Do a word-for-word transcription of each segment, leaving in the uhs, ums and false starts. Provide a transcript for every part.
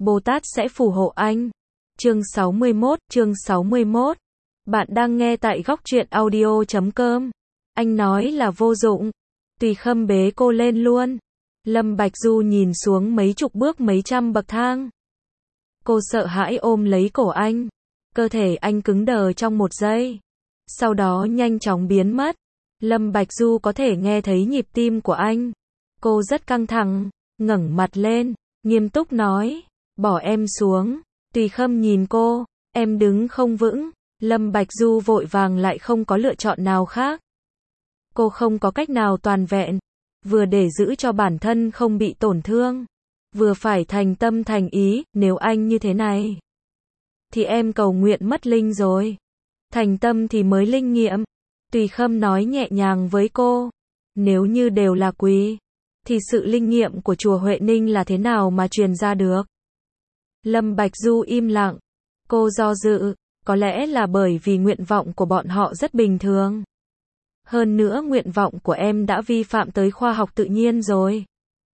Bồ Tát sẽ phù hộ anh. Chương sáu mươi mốt, chương sáu mươi mốt. Bạn đang nghe tại góc truyện audio chấm com. Anh nói là vô dụng. Tùy Khâm bế cô lên luôn. Lâm Bạch Du nhìn xuống mấy chục bước mấy trăm bậc thang. Cô sợ hãi ôm lấy cổ anh. Cơ thể anh cứng đờ trong một giây. Sau đó nhanh chóng biến mất. Lâm Bạch Du có thể nghe thấy nhịp tim của anh. Cô rất căng thẳng, ngẩng mặt lên, nghiêm túc nói, bỏ em xuống. Tùy Khâm nhìn cô, em đứng không vững. Lâm Bạch Du vội vàng lại không có lựa chọn nào khác. Cô không có cách nào toàn vẹn, vừa để giữ cho bản thân không bị tổn thương, vừa phải thành tâm thành ý, nếu anh như thế này, thì em cầu nguyện mất linh rồi. Thành tâm thì mới linh nghiệm. Tùy Khâm nói nhẹ nhàng với cô, nếu như đều là quý, thì sự linh nghiệm của chùa Huệ Ninh là thế nào mà truyền ra được? Lâm Bạch Du im lặng. Cô do dự, có lẽ là bởi vì nguyện vọng của bọn họ rất bình thường. Hơn nữa nguyện vọng của em đã vi phạm tới khoa học tự nhiên rồi.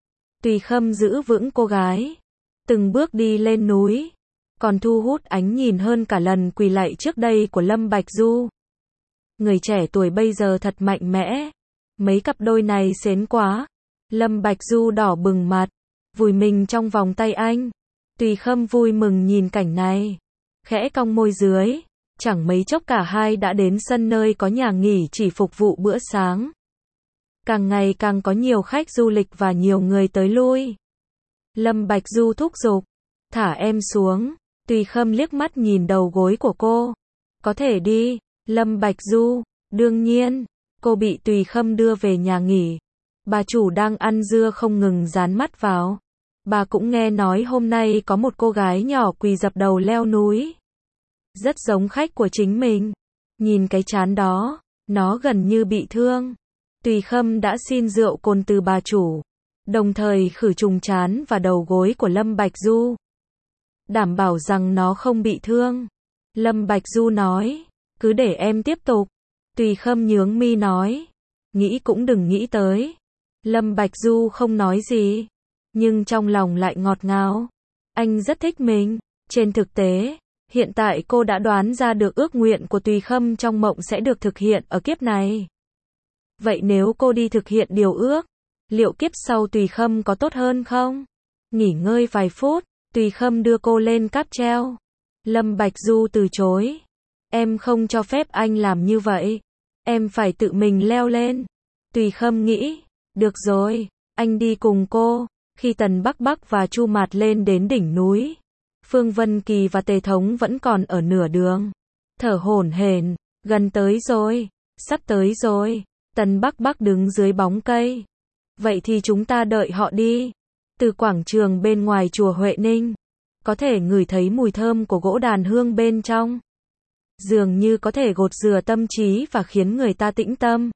Tùy Khâm giữ vững cô gái, từng bước đi lên núi, còn thu hút ánh nhìn hơn cả lần quỳ lạy trước đây của Lâm Bạch Du. Người trẻ tuổi bây giờ thật mạnh mẽ. Mấy cặp đôi này xến quá. Lâm Bạch Du đỏ bừng mặt, vùi mình trong vòng tay anh. Tùy Khâm vui mừng nhìn cảnh này, khẽ cong môi dưới. Chẳng mấy chốc cả hai đã đến sân nơi có nhà nghỉ chỉ phục vụ bữa sáng. Càng ngày càng có nhiều khách du lịch và nhiều người tới lui. Lâm Bạch Du thúc giục, thả em xuống. Tùy Khâm liếc mắt nhìn đầu gối của cô. Có thể đi. Lâm Bạch Du, đương nhiên. Cô bị Tùy Khâm đưa về nhà nghỉ. Bà chủ đang ăn dưa không ngừng dán mắt vào. Bà cũng nghe nói hôm nay có một cô gái nhỏ quỳ dập đầu leo núi. Rất giống khách của chính mình. Nhìn cái trán đó, nó gần như bị thương. Tùy Khâm đã xin rượu cồn từ bà chủ, đồng thời khử trùng trán và đầu gối của Lâm Bạch Du, đảm bảo rằng nó không bị thương. Lâm Bạch Du nói, cứ để em tiếp tục. Tùy Khâm nhướng mi nói, nghĩ cũng đừng nghĩ tới. Lâm Bạch Du không nói gì, nhưng trong lòng lại ngọt ngào. Anh rất thích mình. Trên thực tế, hiện tại cô đã đoán ra được ước nguyện của Tùy Khâm trong mộng sẽ được thực hiện ở kiếp này. Vậy nếu cô đi thực hiện điều ước, liệu kiếp sau Tùy Khâm có tốt hơn không? Nghỉ ngơi vài phút, Tùy Khâm đưa cô lên cáp treo. Lâm Bạch Du từ chối. Em không cho phép anh làm như vậy. Em phải tự mình leo lên. Tùy Khâm nghĩ, được rồi, anh đi cùng cô. Khi Tần Bắc Bắc và Chu Mạt lên đến đỉnh núi, Phương Vân Kỳ và Tề Thống vẫn còn ở nửa đường. Thở hổn hển, gần tới rồi, sắp tới rồi. Tần Bắc Bắc đứng dưới bóng cây. Vậy thì chúng ta đợi họ đi. Từ quảng trường bên ngoài chùa Huệ Ninh, có thể ngửi thấy mùi thơm của gỗ đàn hương bên trong. Dường như có thể gột rửa tâm trí và khiến người ta tĩnh tâm.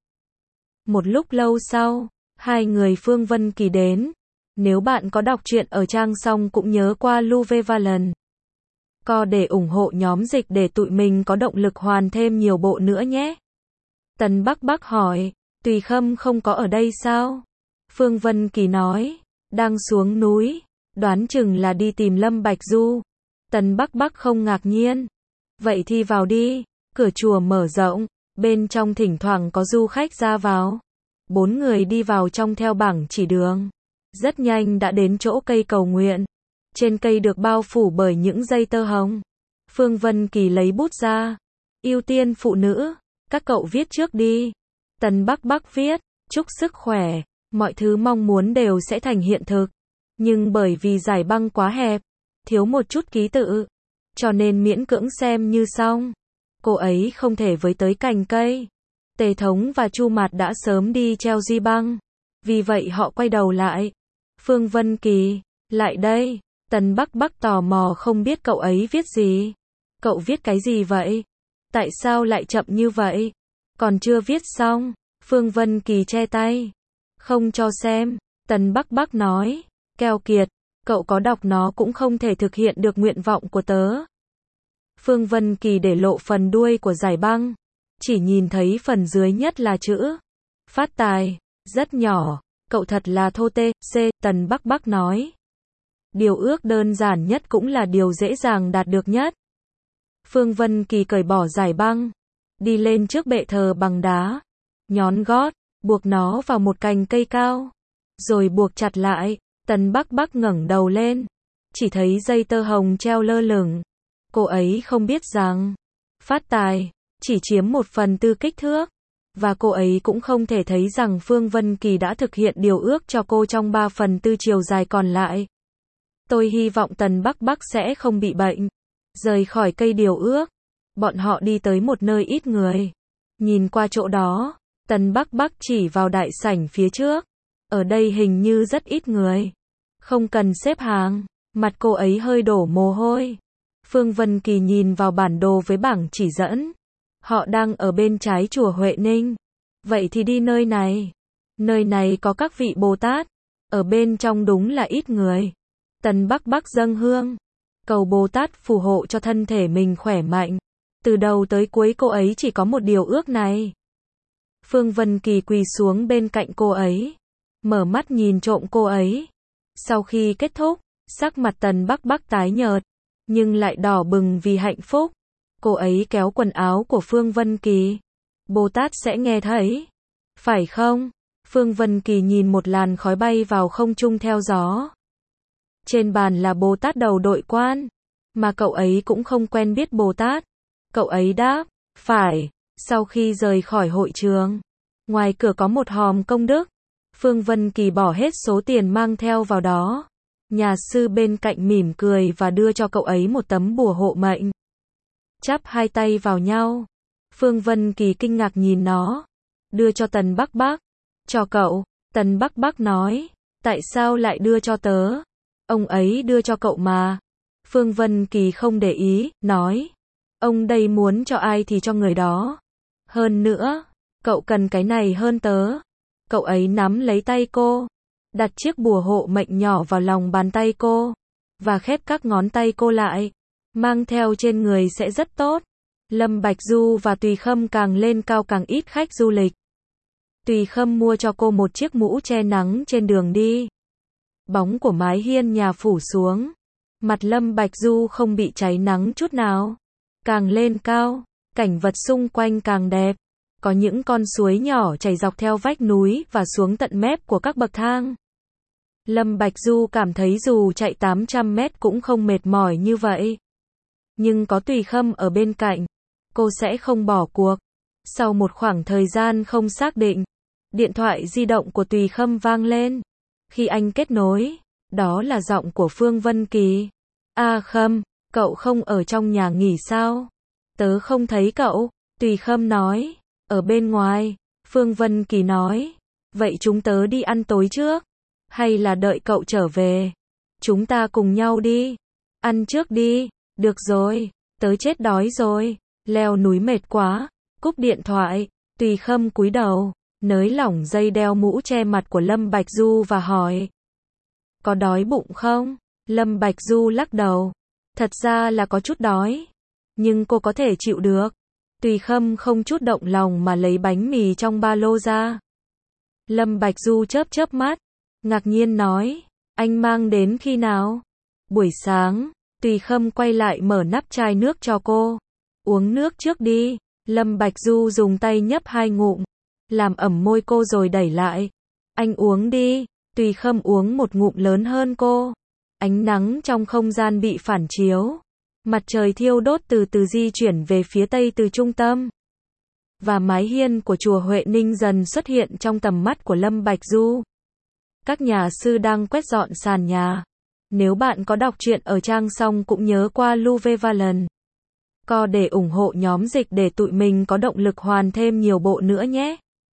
Một lúc lâu sau, hai người Phương Vân Kỳ đến. Nếu bạn có đọc truyện ở trang xong cũng nhớ qua Luvevalent Co để ủng hộ nhóm dịch để tụi mình có động lực hoàn thêm nhiều bộ nữa nhé. Tần Bắc Bắc hỏi, Tùy Khâm không có ở đây sao? Phương Vân Kỳ nói, đang xuống núi, đoán chừng là đi tìm Lâm Bạch Du. Tần Bắc Bắc không ngạc nhiên. Vậy thì vào đi. Cửa chùa mở rộng, bên trong thỉnh thoảng có du khách ra vào. Bốn người đi vào trong theo bảng chỉ đường. Rất nhanh đã đến chỗ cây cầu nguyện. Trên cây được bao phủ bởi những dây tơ hồng. Phương Vân Kỳ lấy bút ra. Ưu tiên phụ nữ, các cậu viết trước đi. Tần Bắc Bắc viết, chúc sức khỏe, mọi thứ mong muốn đều sẽ thành hiện thực. Nhưng bởi vì giải băng quá hẹp, thiếu một chút ký tự, cho nên miễn cưỡng xem như xong. Cô ấy không thể với tới cành cây. Tề Thống và Chu Mạt đã sớm đi treo duy băng. Vì vậy họ quay đầu lại. Phương Vân Kỳ, lại đây. Tần Bắc Bắc tò mò không biết cậu ấy viết gì. Cậu viết cái gì vậy? Tại sao lại chậm như vậy? Còn chưa viết xong. Phương Vân Kỳ che tay. Không cho xem. Tần Bắc Bắc nói, keo kiệt, cậu có đọc nó cũng không thể thực hiện được nguyện vọng của tớ. Phương Vân Kỳ để lộ phần đuôi của giải băng. Chỉ nhìn thấy phần dưới nhất là chữ phát tài, rất nhỏ. Cậu thật là thô tê. C. Tần Bắc Bắc nói. Điều ước đơn giản nhất cũng là điều dễ dàng đạt được nhất. Phương Vân Kỳ cởi bỏ dải băng, đi lên trước bệ thờ bằng đá, nhón gót, buộc nó vào một cành cây cao, rồi buộc chặt lại. Tần Bắc Bắc ngẩng đầu lên, chỉ thấy dây tơ hồng treo lơ lửng. Cô ấy không biết rằng, phát tài chỉ chiếm một phần tư kích thước, và cô ấy cũng không thể thấy rằng Phương Vân Kỳ đã thực hiện điều ước cho cô trong ba phần tư chiều dài còn lại. Tôi hy vọng Tần Bắc Bắc sẽ không bị bệnh. Rời khỏi cây điều ước, bọn họ đi tới một nơi ít người. Nhìn qua chỗ đó, Tần Bắc Bắc chỉ vào đại sảnh phía trước. Ở đây hình như rất ít người. Không cần xếp hàng. Mặt cô ấy hơi đổ mồ hôi. Phương Vân Kỳ nhìn vào bản đồ với bảng chỉ dẫn. Họ đang ở bên trái chùa Huệ Ninh. Vậy thì đi nơi này. Nơi này có các vị Bồ Tát. Ở bên trong đúng là ít người. Tần Bắc Bắc dâng hương, cầu Bồ Tát phù hộ cho thân thể mình khỏe mạnh. Từ đầu tới cuối cô ấy chỉ có một điều ước này. Phương Vân Kỳ quỳ xuống bên cạnh cô ấy, mở mắt nhìn trộm cô ấy. Sau khi kết thúc, sắc mặt Tần Bắc Bắc tái nhợt, nhưng lại đỏ bừng vì hạnh phúc. Cô ấy kéo quần áo của Phương Vân Kỳ. Bồ Tát sẽ nghe thấy. Phải không? Phương Vân Kỳ nhìn một làn khói bay vào không trung theo gió. Trên bàn là Bồ Tát đầu đội quan, mà cậu ấy cũng không quen biết Bồ Tát. Cậu ấy đáp, phải. Sau khi rời khỏi hội trường, ngoài cửa có một hòm công đức. Phương Vân Kỳ bỏ hết số tiền mang theo vào đó. Nhà sư bên cạnh mỉm cười và đưa cho cậu ấy một tấm bùa hộ mệnh. Chắp hai tay vào nhau. Phương Vân Kỳ kinh ngạc nhìn nó. Đưa cho Tần Bắc Bắc. Cho cậu. Tần Bắc Bắc nói. Tại sao lại đưa cho tớ? Ông ấy đưa cho cậu mà. Phương Vân Kỳ không để ý, nói. Ông đây muốn cho ai thì cho người đó. Hơn nữa, cậu cần cái này hơn tớ. Cậu ấy nắm lấy tay cô, đặt chiếc bùa hộ mệnh nhỏ vào lòng bàn tay cô, và khép các ngón tay cô lại. Mang theo trên người sẽ rất tốt. Lâm Bạch Du và Tùy Khâm càng lên cao càng ít khách du lịch. Tùy Khâm mua cho cô một chiếc mũ che nắng trên đường đi. Bóng của mái hiên nhà phủ xuống. Mặt Lâm Bạch Du không bị cháy nắng chút nào. Càng lên cao, cảnh vật xung quanh càng đẹp. Có những con suối nhỏ chảy dọc theo vách núi và xuống tận mép của các bậc thang. Lâm Bạch Du cảm thấy dù chạy tám trăm mét cũng không mệt mỏi như vậy. Nhưng có Tùy Khâm ở bên cạnh, cô sẽ không bỏ cuộc. Sau một khoảng thời gian không xác định, điện thoại di động của Tùy Khâm vang lên. Khi anh kết nối, đó là giọng của Phương Vân Kỳ. A Khâm, cậu không ở trong nhà nghỉ sao? Tớ không thấy cậu. Tùy Khâm nói. Ở bên ngoài. Phương Vân Kỳ nói. Vậy chúng tớ đi ăn tối trước? Hay là đợi cậu trở về? Chúng ta cùng nhau đi. Ăn trước đi. Được rồi. Tớ chết đói rồi. Leo núi mệt quá. Cúp điện thoại. Tùy Khâm cúi đầu, nới lỏng dây đeo mũ che mặt của Lâm Bạch Du và hỏi. Có đói bụng không? Lâm Bạch Du lắc đầu. Thật ra là có chút đói. Nhưng cô có thể chịu được. Tùy Khâm không chút động lòng mà lấy bánh mì trong ba lô ra. Lâm Bạch Du chớp chớp mắt. Ngạc nhiên nói. Anh mang đến khi nào? Buổi sáng. Tùy Khâm quay lại mở nắp chai nước cho cô. Uống nước trước đi. Lâm Bạch Du dùng tay nhấp hai ngụm. Làm ẩm môi cô rồi đẩy lại. Anh uống đi. Tùy Khâm uống một ngụm lớn hơn cô. Ánh nắng trong không gian bị phản chiếu. Mặt trời thiêu đốt từ từ di chuyển về phía tây từ trung tâm. Và mái hiên của chùa Huệ Ninh dần xuất hiện trong tầm mắt của Lâm Bạch Du. Các nhà sư đang quét dọn sàn nhà. Nếu bạn có đọc truyện ở trang xong cũng nhớ qua Luvevalon Co để ủng hộ nhóm dịch để tụi mình có động lực hoàn thêm nhiều bộ nữa nhé.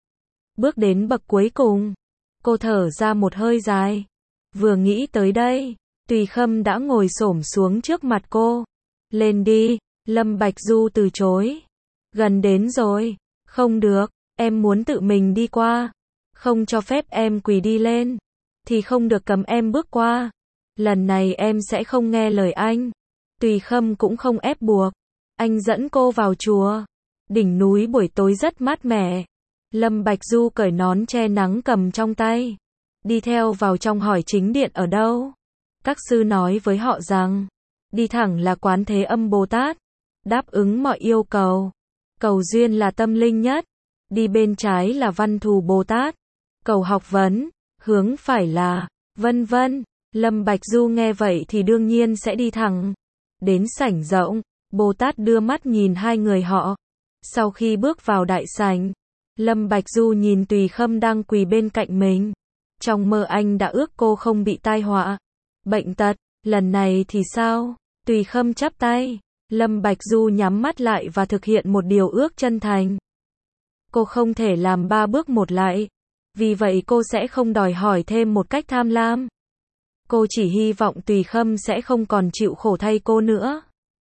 Bước đến bậc cuối cùng. Cô thở ra một hơi dài. Vừa nghĩ tới đây, Tùy Khâm đã ngồi xổm xuống trước mặt cô. Lên đi. Lâm Bạch Du từ chối. Gần đến rồi. Không được. Em muốn tự mình đi qua. Không cho phép em quỳ đi lên. Thì không được cấm em bước qua. Lần này em sẽ không nghe lời anh. Tùy Khâm cũng không ép buộc. Anh dẫn cô vào chùa. Đỉnh núi buổi tối rất mát mẻ. Lâm Bạch Du cởi nón che nắng cầm trong tay. Đi theo vào trong hỏi chính điện ở đâu. Các sư nói với họ rằng, đi thẳng là Quán Thế Âm Bồ Tát, đáp ứng mọi yêu cầu. Cầu duyên là Tâm Linh Nhất, đi bên trái là Văn Thù Bồ Tát, cầu học vấn, hướng phải là, vân vân. Lâm Bạch Du nghe vậy thì đương nhiên sẽ đi thẳng. Đến sảnh rộng, Bồ Tát đưa mắt nhìn hai người họ. Sau khi bước vào đại sảnh, Lâm Bạch Du nhìn Tùy Khâm đang quỳ bên cạnh mình. Trong mơ anh đã ước cô không bị tai họa, bệnh tật, lần này thì sao? Tùy Khâm chắp tay, Lâm Bạch Du nhắm mắt lại và thực hiện một điều ước chân thành. Cô không thể làm ba bước một lại, vì vậy cô sẽ không đòi hỏi thêm một cách tham lam. Cô chỉ hy vọng Tùy Khâm sẽ không còn chịu khổ thay cô nữa.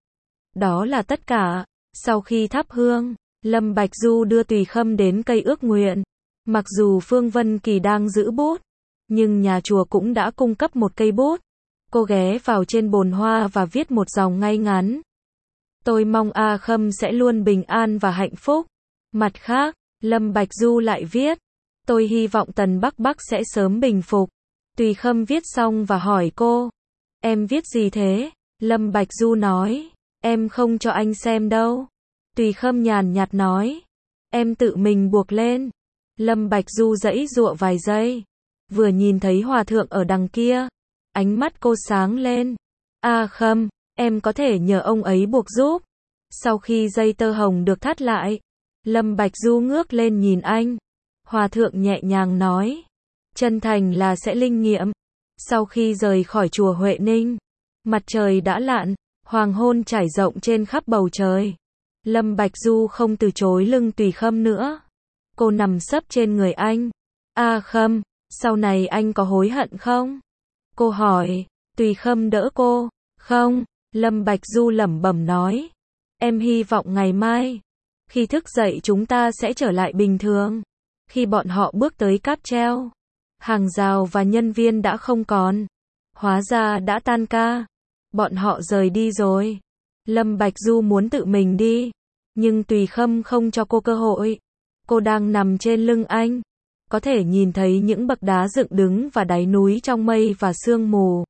Đó là tất cả. Sau khi thắp hương, Lâm Bạch Du đưa Tùy Khâm đến cây ước nguyện. Mặc dù Phương Vân Kỳ đang giữ bút, nhưng nhà chùa cũng đã cung cấp một cây bút. Cô ghé vào trên bồn hoa và viết một dòng ngay ngắn. Tôi mong A Khâm sẽ luôn bình an và hạnh phúc. Mặt khác, Lâm Bạch Du lại viết, tôi hy vọng Tần Bắc Bắc sẽ sớm bình phục. Tùy Khâm viết xong và hỏi cô, em viết gì thế? Lâm Bạch Du nói, em không cho anh xem đâu. Tùy Khâm nhàn nhạt nói, em tự mình buộc lên. Lâm Bạch Du giãy giụa vài giây, vừa nhìn thấy hòa thượng ở đằng kia, ánh mắt cô sáng lên. A Khâm, em có thể nhờ ông ấy buộc giúp. Sau khi dây tơ hồng được thắt lại, Lâm Bạch Du ngước lên nhìn anh. Hòa thượng nhẹ nhàng nói, chân thành là sẽ linh nghiệm. Sau khi rời khỏi chùa Huệ Ninh, mặt trời đã lặn, hoàng hôn trải rộng trên khắp bầu trời. Lâm Bạch Du không từ chối lưng Tùy Khâm nữa. Cô nằm sấp trên người anh. A Khâm, sau này anh có hối hận không? Cô hỏi. Tùy Khâm đỡ cô. Không, Lâm Bạch Du lẩm bẩm nói. Em hy vọng ngày mai, khi thức dậy chúng ta sẽ trở lại bình thường. Khi bọn họ bước tới cáp treo, hàng rào và nhân viên đã không còn. Hóa ra đã tan ca. Bọn họ rời đi rồi. Lâm Bạch Du muốn tự mình đi, nhưng Tùy Khâm không cho cô cơ hội. Cô đang nằm trên lưng anh, có thể nhìn thấy những bậc đá dựng đứng và đáy núi trong mây và sương mù.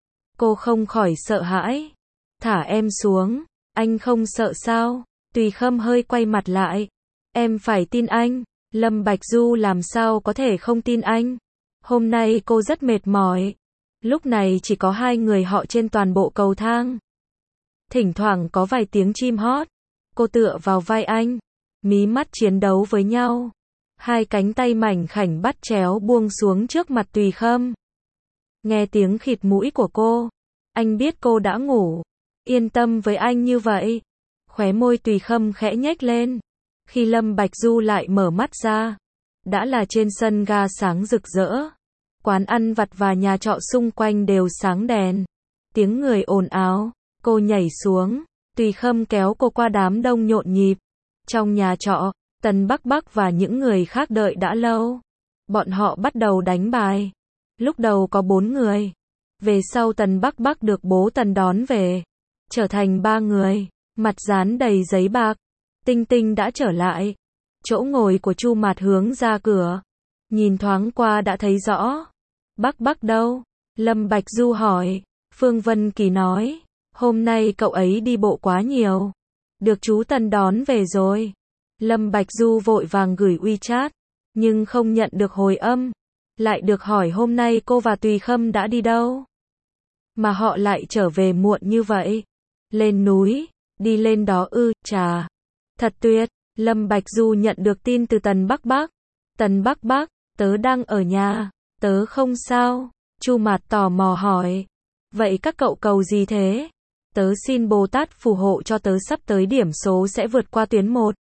Cô không khỏi sợ hãi. Thả em xuống, anh không sợ sao? Tùy Khâm hơi quay mặt lại. Em phải tin anh. Lâm Bạch Du làm sao có thể không tin anh? Hôm nay cô rất mệt mỏi. Lúc này chỉ có hai người họ trên toàn bộ cầu thang. Thỉnh thoảng có vài tiếng chim hót. Cô tựa vào vai anh, mí mắt chiến đấu với nhau. Hai cánh tay mảnh khảnh bắt chéo buông xuống trước mặt Tùy Khâm. Nghe tiếng khịt mũi của cô, anh biết cô đã ngủ. Yên tâm với anh như vậy. Khóe môi Tùy Khâm khẽ nhếch lên. Khi Lâm Bạch Du lại mở mắt ra, đã là trên sân ga sáng rực rỡ. Quán ăn vặt và nhà trọ xung quanh đều sáng đèn. Tiếng người ồn ào. Cô nhảy xuống. Tùy Khâm kéo cô qua đám đông nhộn nhịp. Trong nhà trọ, Tần Bắc Bắc và những người khác đợi đã lâu. Bọn họ bắt đầu đánh bài. Lúc đầu có bốn người. Về sau Tần Bắc Bắc được bố Tần đón về, trở thành ba người. Mặt dán đầy giấy bạc. Tinh Tinh đã trở lại. Chỗ ngồi của Chu Mạt hướng ra cửa. Nhìn thoáng qua đã thấy rõ. Bắc Bắc đâu? Lâm Bạch Du hỏi. Phương Vân Kỳ nói, hôm nay cậu ấy đi bộ quá nhiều. Được chú Tần đón về rồi. Lâm Bạch Du vội vàng gửi WeChat, nhưng không nhận được hồi âm. Lại được hỏi hôm nay cô và Tùy Khâm đã đi đâu? Mà họ lại trở về muộn như vậy. Lên núi, đi lên đó ư, chà. Thật tuyệt. Lâm Bạch Du nhận được tin từ Tần Bắc Bắc. Tần Bắc Bắc, tớ đang ở nhà, tớ không sao. Chu Mạt tò mò hỏi. Vậy các cậu cầu gì thế? Tớ xin Bồ Tát phù hộ cho tớ sắp tới điểm số sẽ vượt qua tuyến một.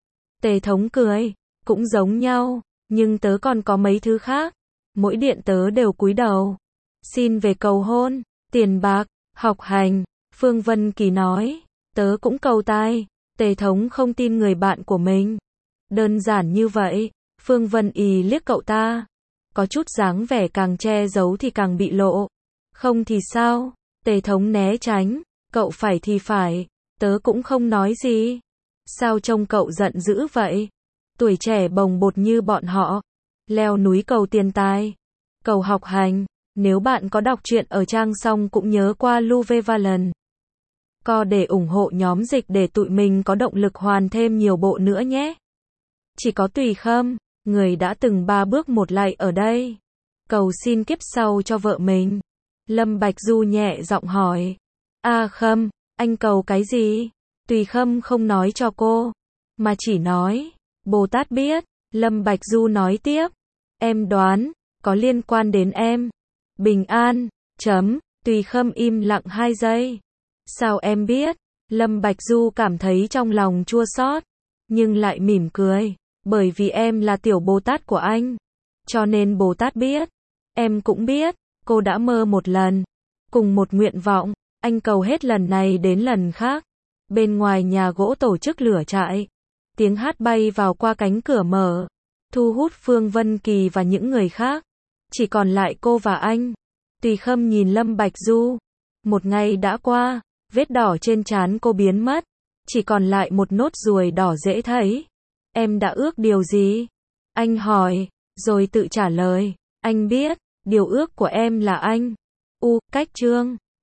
Tề Thống cười. Cũng giống nhau, nhưng tớ còn có mấy thứ khác. Mỗi điện tớ đều cúi đầu. Xin về cầu hôn, tiền bạc, học hành. Phương Vân Kỳ nói. Tớ cũng cầu tài. Tề Thống không tin người bạn của mình. Đơn giản như vậy. Phương Vân Ý liếc cậu ta. Có chút dáng vẻ càng che giấu thì càng bị lộ. Không thì sao? Tề Thống né tránh. Cậu phải thì phải. Tớ cũng không nói gì. Sao trông cậu giận dữ vậy? Tuổi trẻ bồng bột như bọn họ. Leo núi cầu tiền tài. Cầu học hành. Nếu bạn có đọc truyện ở trang xong cũng nhớ qua Luvevalent Co để ủng hộ nhóm dịch để tụi mình có động lực hoàn thêm nhiều bộ nữa nhé. Chỉ có Tùy Khâm, người đã từng ba bước một lạy ở đây, cầu xin kiếp sau cho vợ mình. Lâm Bạch Du nhẹ giọng hỏi. A Khâm, anh cầu cái gì? Tùy Khâm không nói cho cô, mà chỉ nói, Bồ Tát biết. Lâm Bạch Du nói tiếp, em đoán, có liên quan đến em. Bình an, chấm, Tùy Khâm im lặng hai giây. Sao em biết? Lâm Bạch Du cảm thấy trong lòng chua xót, nhưng lại mỉm cười. Bởi vì em là tiểu Bồ Tát của anh, cho nên Bồ Tát biết. Em cũng biết, cô đã mơ một lần, cùng một nguyện vọng, anh cầu hết lần này đến lần khác. Bên ngoài nhà gỗ tổ chức lửa trại, tiếng hát bay vào qua cánh cửa mở, thu hút Phương Vân Kỳ và những người khác. Chỉ còn lại cô và anh. Tùy Khâm nhìn Lâm Bạch Du. Một ngày đã qua, vết đỏ trên trán cô biến mất, chỉ còn lại một nốt ruồi đỏ dễ thấy. Em đã ước điều gì? Anh hỏi, rồi tự trả lời. Anh biết, điều ước của em là anh. U, cách chương.